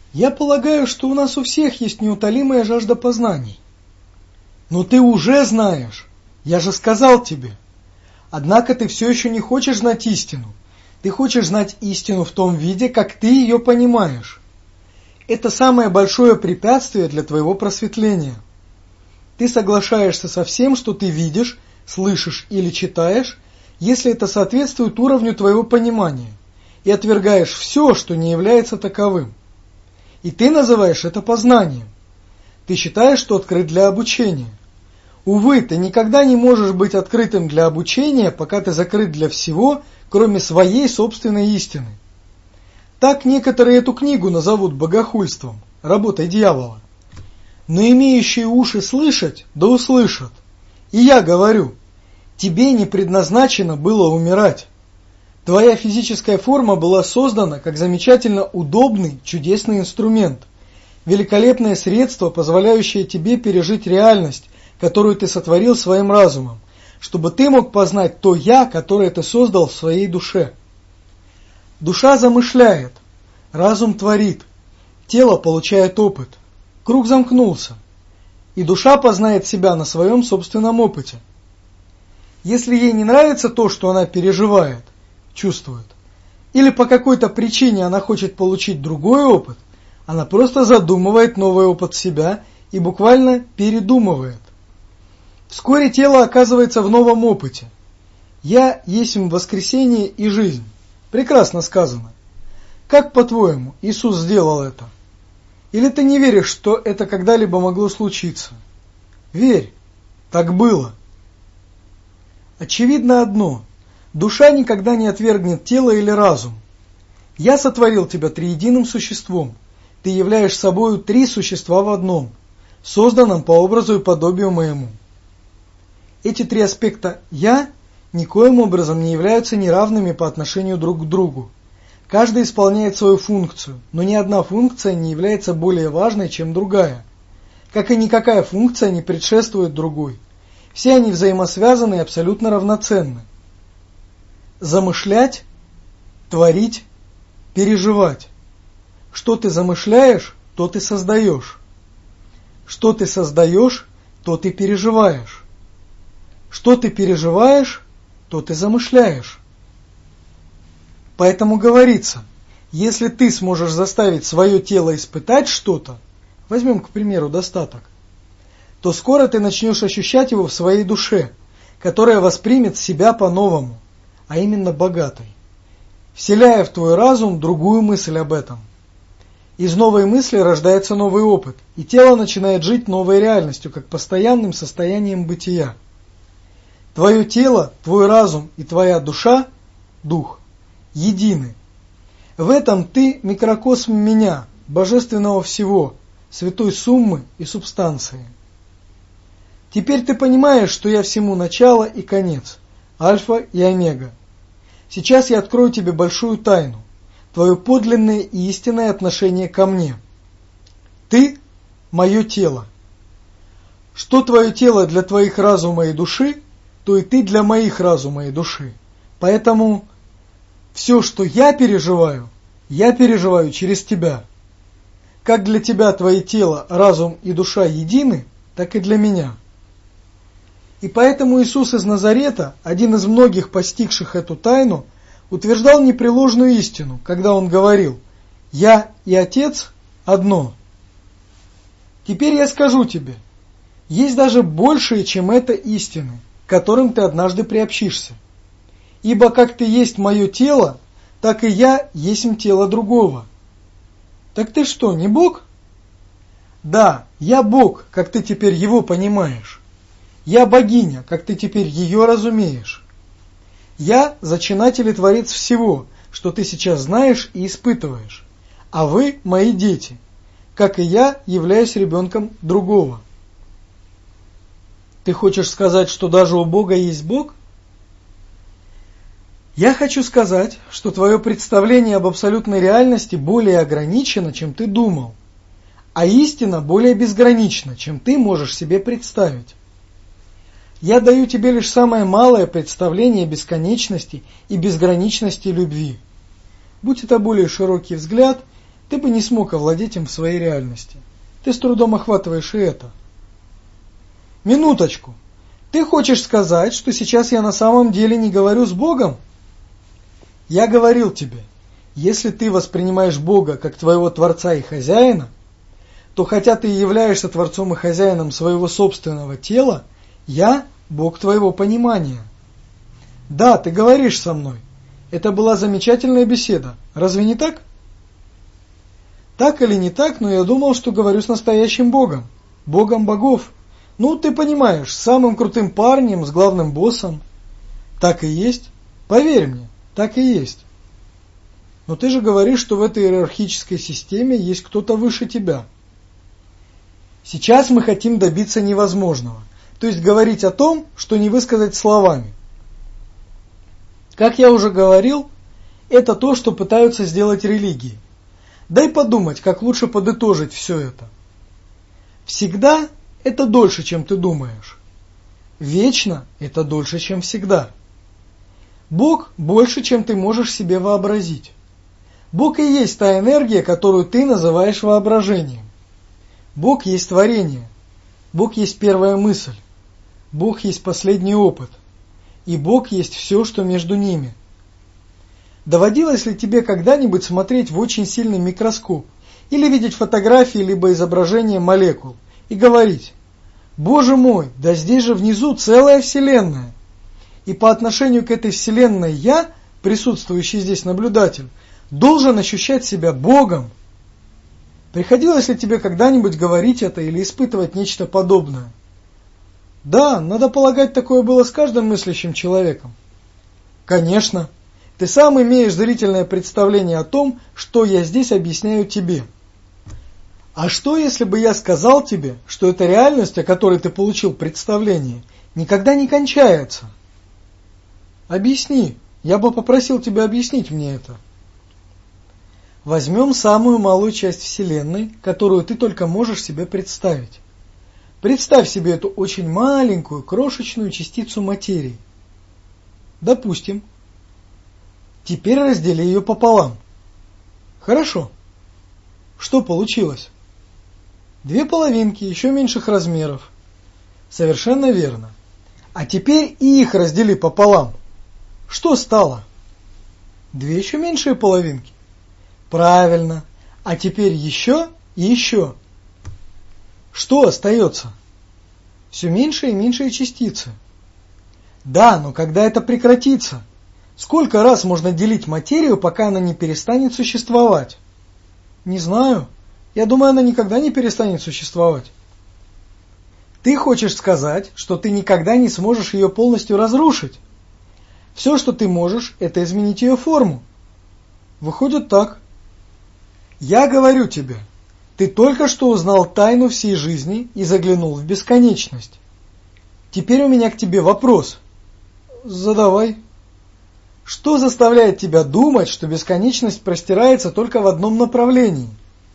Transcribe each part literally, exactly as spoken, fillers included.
Я полагаю, что у нас у всех есть неутолимая жажда познаний. Но ты уже знаешь, я же сказал тебе. Однако ты все еще не хочешь знать истину. Ты хочешь знать истину в том виде, как ты ее понимаешь. Это самое большое препятствие для твоего просветления. Ты соглашаешься со всем, что ты видишь, слышишь или читаешь, если это соответствует уровню твоего понимания, и отвергаешь все, что не является таковым. И ты называешь это познанием. Ты считаешь, что открыт для обучения. Увы, ты никогда не можешь быть открытым для обучения, пока ты закрыт для всего, кроме своей собственной истины. Так некоторые эту книгу назовут богохульством, работой дьявола. Но имеющие уши слышать, да услышат. И я говорю, тебе не предназначено было умирать. Твоя физическая форма была создана как замечательно удобный, чудесный инструмент, великолепное средство, позволяющее тебе пережить реальность, которую ты сотворил своим разумом, чтобы ты мог познать то «я», которое ты создал в своей душе. Душа замышляет, разум творит, тело получает опыт, круг замкнулся, и душа познает себя на своем собственном опыте. Если ей не нравится то, что она переживает, чувствует, или по какой-то причине она хочет получить другой опыт, она просто задумывает новый опыт себя и буквально передумывает. Вскоре тело оказывается в новом опыте. «Я есмь воскресение и жизнь». Прекрасно сказано. Как, по-твоему, Иисус сделал это? Или ты не веришь, что это когда-либо могло случиться? Верь, так было. Очевидно одно. Душа никогда не отвергнет тело или разум. Я сотворил тебя триединым существом. Ты являешь собою три существа в одном, созданном по образу и подобию моему. Эти три аспекта «я» никоим образом не являются неравными по отношению друг к другу. Каждый исполняет свою функцию, но ни одна функция не является более важной, чем другая. Как и никакая функция не предшествует другой. Все они взаимосвязаны и абсолютно равноценны. Замышлять, творить, переживать. Что ты замышляешь, то ты создаешь. Что ты создаешь, то ты переживаешь. Что ты переживаешь, то ты замышляешь. Поэтому говорится, если ты сможешь заставить свое тело испытать что-то, возьмем, к примеру, достаток, то скоро ты начнешь ощущать его в своей душе, которая воспримет себя по-новому, а именно богатой, вселяя в твой разум другую мысль об этом. Из новой мысли рождается новый опыт, и тело начинает жить новой реальностью, как постоянным состоянием бытия. Твое тело, твой разум и твоя душа, дух, едины. В этом ты микрокосм меня, божественного всего, святой суммы и субстанции. Теперь ты понимаешь, что я всему начало и конец, альфа и омега. Сейчас я открою тебе большую тайну, твое подлинное и истинное отношение ко мне. Ты – мое тело. Что твое тело для твоих разума и души, то и ты для моих разума и души. Поэтому все, что я переживаю, я переживаю через тебя. Как для тебя твое тело, разум и душа едины, так и для меня. И поэтому Иисус из Назарета, один из многих постигших эту тайну, утверждал непреложную истину, когда Он говорил: «Я и Отец одно». Теперь я скажу тебе, есть даже большее, чем это истины, к которым ты однажды приобщишься. Ибо как ты есть мое тело, так и я есмь тело другого. Так ты что, не Бог? Да, я Бог, как ты теперь его понимаешь. Я богиня, как ты теперь ее разумеешь. Я зачинатель и творец всего, что ты сейчас знаешь и испытываешь. А вы мои дети, как и я являюсь ребенком другого. Ты хочешь сказать, что даже у Бога есть Бог? Я хочу сказать, что твое представление об абсолютной реальности более ограничено, чем ты думал, а истина более безгранична, чем ты можешь себе представить. Я даю тебе лишь самое малое представление бесконечности и безграничности любви. Будь это более широкий взгляд, ты бы не смог овладеть им в своей реальности. Ты с трудом охватываешь и это. Минуточку. Ты хочешь сказать, что сейчас я на самом деле не говорю с Богом? Я говорил тебе, если ты воспринимаешь Бога как твоего Творца и Хозяина, то хотя ты и являешься Творцом и Хозяином своего собственного тела, я Бог твоего понимания. Да, ты говоришь со мной. Это была замечательная беседа. Разве не так? Так или не так, но я думал, что говорю с настоящим Богом. Богом богов. Ну, ты понимаешь, с самым крутым парнем, с главным боссом. Так и есть. Поверь мне, так и есть. Но ты же говоришь, что в этой иерархической системе есть кто-то выше тебя. Сейчас мы хотим добиться невозможного. То есть говорить о том, что не высказать словами. Как я уже говорил, это то, что пытаются сделать религии. Дай подумать, как лучше подытожить все это. Всегда – это дольше, чем ты думаешь. Вечно – это дольше, чем всегда. Бог больше, чем ты можешь себе вообразить. Бог и есть та энергия, которую ты называешь воображением. Бог есть творение. Бог есть первая мысль. Бог есть последний опыт. И Бог есть все, что между ними. Доводилось ли тебе когда-нибудь смотреть в очень сильный микроскоп или видеть фотографии либо изображения молекул и говорить: «Боже мой, да здесь же внизу целая вселенная». И по отношению к этой вселенной я, присутствующий здесь наблюдатель, должен ощущать себя Богом. Приходилось ли тебе когда-нибудь говорить это или испытывать нечто подобное? Да, надо полагать, такое было с каждым мыслящим человеком. Конечно. Ты сам имеешь зрительное представление о том, что я здесь объясняю тебе. А что, если бы я сказал тебе, что эта реальность, о которой ты получил представление, никогда не кончается? Объясни. Я бы попросил тебя объяснить мне это. Возьмем самую малую часть Вселенной, которую ты только можешь себе представить. Представь себе эту очень маленькую, крошечную частицу материи. Допустим. Теперь раздели ее пополам. Хорошо. Что получилось? Две половинки еще меньших размеров. Совершенно верно. А теперь и их раздели пополам. Что стало? Две еще меньшие половинки. Правильно. А теперь еще и еще. Что остается? Все меньше и меньшие частицы. Да, но когда это прекратится? Сколько раз можно делить материю, пока она не перестанет существовать? Не знаю. Я думаю, она никогда не перестанет существовать. Ты хочешь сказать, что ты никогда не сможешь ее полностью разрушить? Все, что ты можешь, это изменить ее форму. Выходит так. Я говорю тебе, ты только что узнал тайну всей жизни и заглянул в бесконечность. Теперь у меня к тебе вопрос. Задавай. Что заставляет тебя думать, что бесконечность простирается только в одном направлении?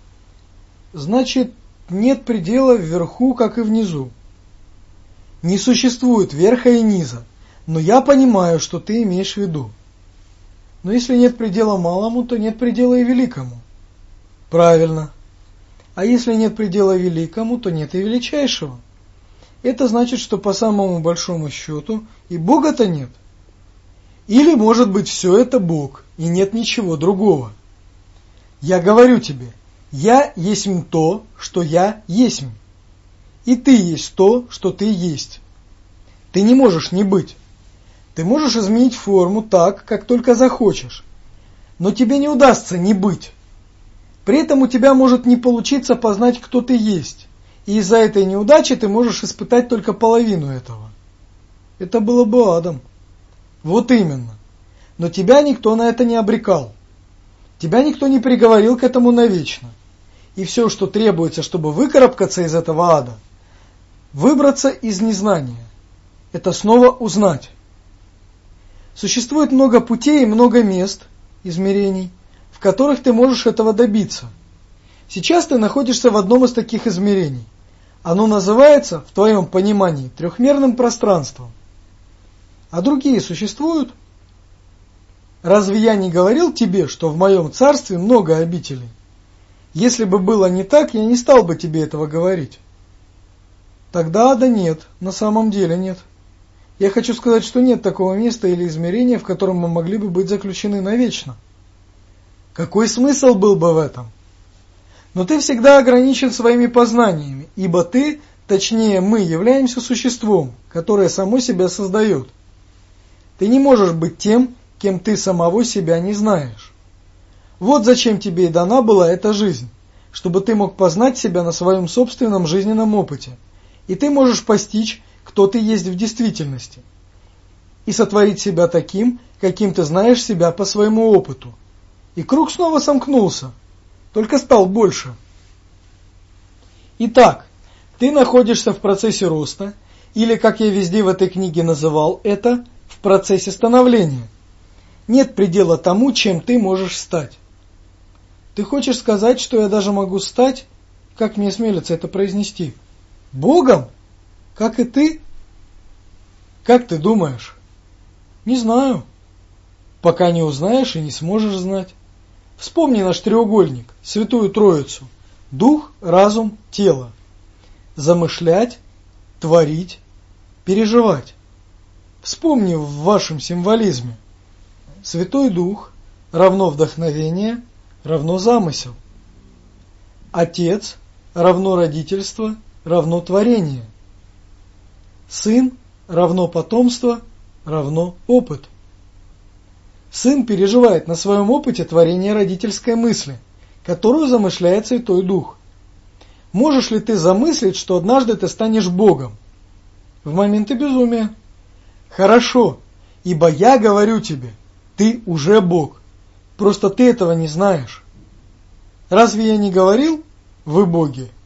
Значит, нет предела вверху, как и внизу. Не существует верха и низа, но я понимаю, что ты имеешь в виду. Но если нет предела малому, то нет предела и великому. Правильно. А если нет предела великому, то нет и величайшего. Это значит, что по самому большому счету и Бога-то нет. Или, может быть, все это Бог, и нет ничего другого. Я говорю тебе, я есмь то, что я есмь. И ты есть то, что ты есть. Ты не можешь не быть. Ты можешь изменить форму так, как только захочешь. Но тебе не удастся не быть. При этом у тебя может не получиться познать, кто ты есть. И из-за этой неудачи ты можешь испытать только половину этого. Это было бы адом. Вот именно. Но тебя никто на это не обрекал. Тебя никто не приговорил к этому навечно. И все, что требуется, чтобы выкарабкаться из этого ада, выбраться из незнания, это снова узнать. Существует много путей и много мест, измерений, в которых ты можешь этого добиться. Сейчас ты находишься в одном из таких измерений. Оно называется, в твоем понимании, трехмерным пространством. А другие существуют? Разве я не говорил тебе, что в моем царстве много обителей? Если бы было не так, я не стал бы тебе этого говорить. Тогда да нет, на самом деле нет. Я хочу сказать, что нет такого места или измерения, в котором мы могли бы быть заключены навечно. Какой смысл был бы в этом? Но ты всегда ограничен своими познаниями, ибо ты, точнее мы, являемся существом, которое само себя создает. Ты не можешь быть тем, кем ты самого себя не знаешь. Вот зачем тебе и дана была эта жизнь, чтобы ты мог познать себя на своем собственном жизненном опыте, и ты можешь постичь, кто ты есть в действительности, и сотворить себя таким, каким ты знаешь себя по своему опыту. И круг снова сомкнулся, только стал больше. Итак, ты находишься в процессе роста, или, как я везде в этой книге называл это, в процессе становления. Нет предела тому, чем ты можешь стать. Ты хочешь сказать, что я даже могу стать, как мне осмелиться это произнести, Богом? Как и ты? Как ты думаешь? Не знаю. Пока не узнаешь и не сможешь знать. Вспомни наш треугольник, Святую Троицу. Дух, разум, тело. Замышлять, творить, переживать. Вспомни в вашем символизме. Святой Дух равно вдохновение, равно замысел. Отец равно родительство, равно творение. Сын равно потомство, равно опыт. Сын переживает на своем опыте творение родительской мысли, которую замышляет Святой Дух. Можешь ли ты замыслить, что однажды ты станешь Богом? В моменты безумия. Хорошо, ибо я говорю тебе, ты уже Бог. Просто ты этого не знаешь. Разве я не говорил, вы боги?